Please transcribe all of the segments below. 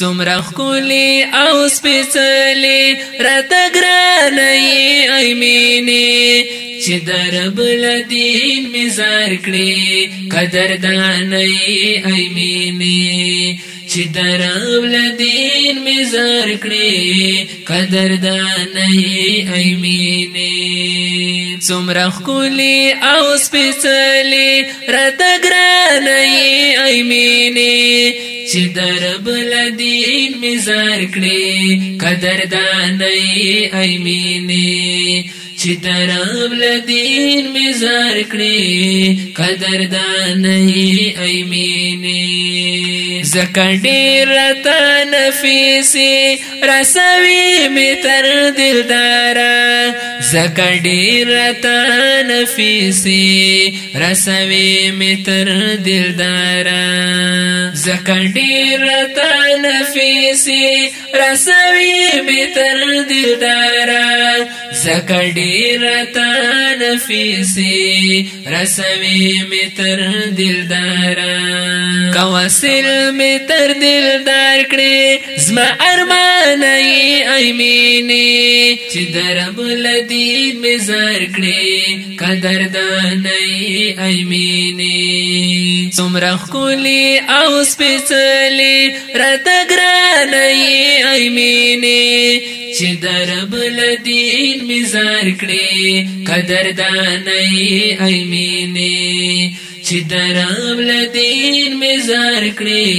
څومره ښکلي او سپېڅلې راته ګرانه یې ای مینې چې د رب له دین مې زار کړې قدردانه یې ای مینې چې د رب له دین مې زار کړې قدردانه یې ای مینې څومره ښکلي او سپېڅلې راته ګرانه یې ای مینې چې د رب له دین مې زار کړې قدردانه یې ای مینې چې د رب له دین مې زار کړې قدردانه یې ای مینې ځکه ډېر راته نفیسې رسوي مې تر دلداره ځکه ډېر راته نفیسې رسوي مې تر دلداره ځکه ډېر راته نفیسې رسوي مې تر دلداره ځکه ډېر راته نفیسې رسوي مې تر دلداره که وصل مې تر دلدار کړې زما ارمانه یې ای مینې چې د رب له دین مې زار کړې قدردانه یې ای مینې څومره ښکلي او سپېڅلې راته ګرانه یې ای مینې چې د رب له دین مې زار کړې قدردانه یې ای مینې چې د رب له دین مې زار کړې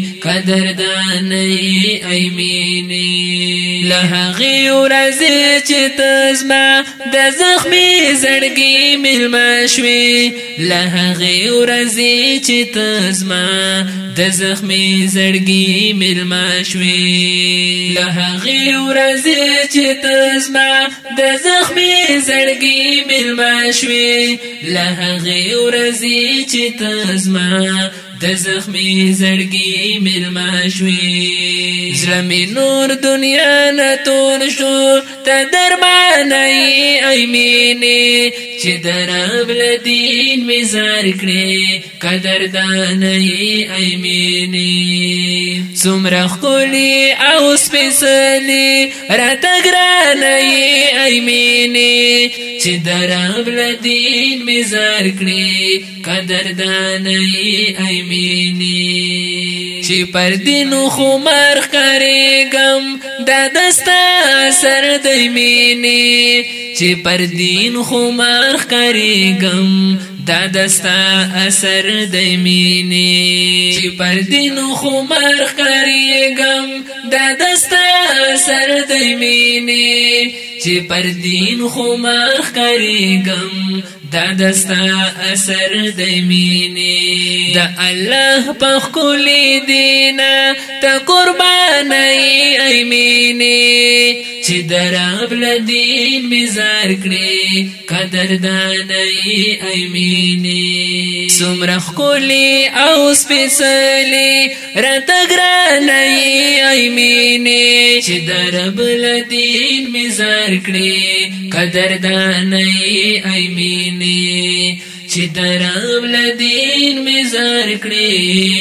قدردانه یې ای مینې له هغې ورځې چې ته زما د زخمي زړګي مېلمه شوې له هغې ورځې چې ته زما د زخمي زړګي مېلمه شوې له هغې ورځې چې ته زما د زخمي زړګي مېلمه شوې له هغې ورځې چې ته زما د زخمي زړګي مېلمه شوې زړه مې نور دنیا نه تور شو ته درمانه یې ای مینې چې د رب له دین مې زار کړې قدردانه یې ای مینې څومره ښکلي او سپېڅلې راته ګرانه یې ای مینې چې د رب له دین مې زار کړې قدردانه یې ای مینې چې پر دینو خو مرخ کارېږم دا دستا اثر دی مینې چې پر دین خو مرخ کارېږم دا دستا اثر دی مینې چې پر دینو خو مرخ کارېږم دا دستا اثر دی مینې چې پر دین خو مرخ کارېږم دا دستا اثر دی مینې د الله په ښکلي دینه ته قربانه یې ای مینې چې د رب له دین مې زار کړې قدردانه یې ای مینې څومره ښکلي او سپېڅلې راته ګرانه یې ای مینې چې د رب له دین مې زار کړې قدردانه یې ای مینې چې د رب له دین مې زار کړې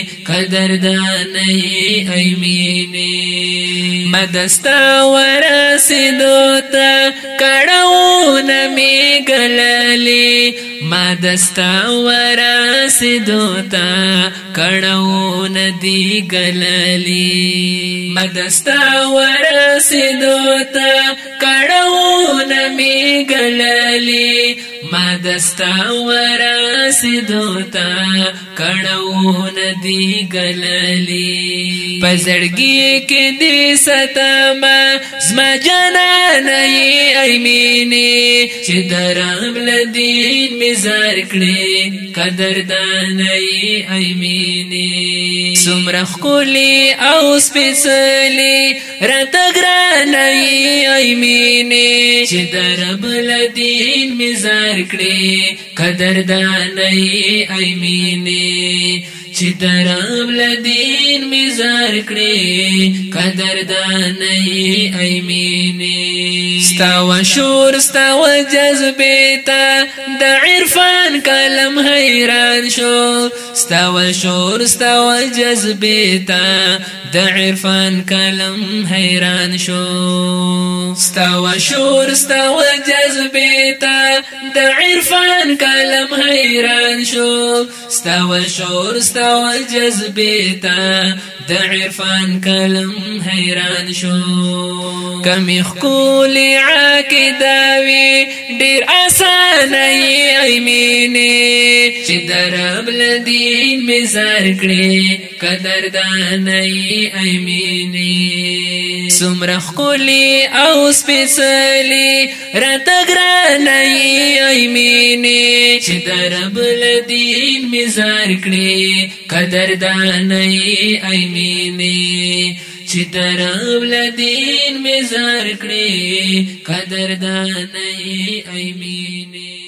قدردانه یې ای مینې ما دستا ورسېدو ته کړهونه مې ګللې ما دستا ورسېدو ته کړهونه دې ګللې ما دستا ورسېدو ته کړهونه مې ګللې ما دستا ورسېدو ته کړهونه دې ګللې په زړګي کې دې ستما زما جانانه یې ای مینې چې د رب له دین مې زار کړې قدردانه یې ای مینې څومره ښکلي او سپېڅلې راته ګرانه یې ای مینې چې د رب له دین مې زار کړې قدردانه یې ای مینې چې درب لدین مزار کړي قدرداني ایمینه ستا و شور ستا و جذبه تا د عرفان کلم حیران شو ستا و شور ستا و جذبه تا د عرفان کلم حیران شو ستا و شور ستا و جذبه تا د عرفان کلم حیران شو ستا و شور ستا و جذبه تا د عرفان کلم حیران شو کمی خکولی عاقداوی ډیر آسان ایمینه چې درب لدین مزار کړي قدرداني ایمینه سمره خکولی او سپیڅلی راته ګراني ایمینه چې درب لدین مزار کړي قدرداني ایمینه چې درب لدین مزار کړي قدرداني ایمینه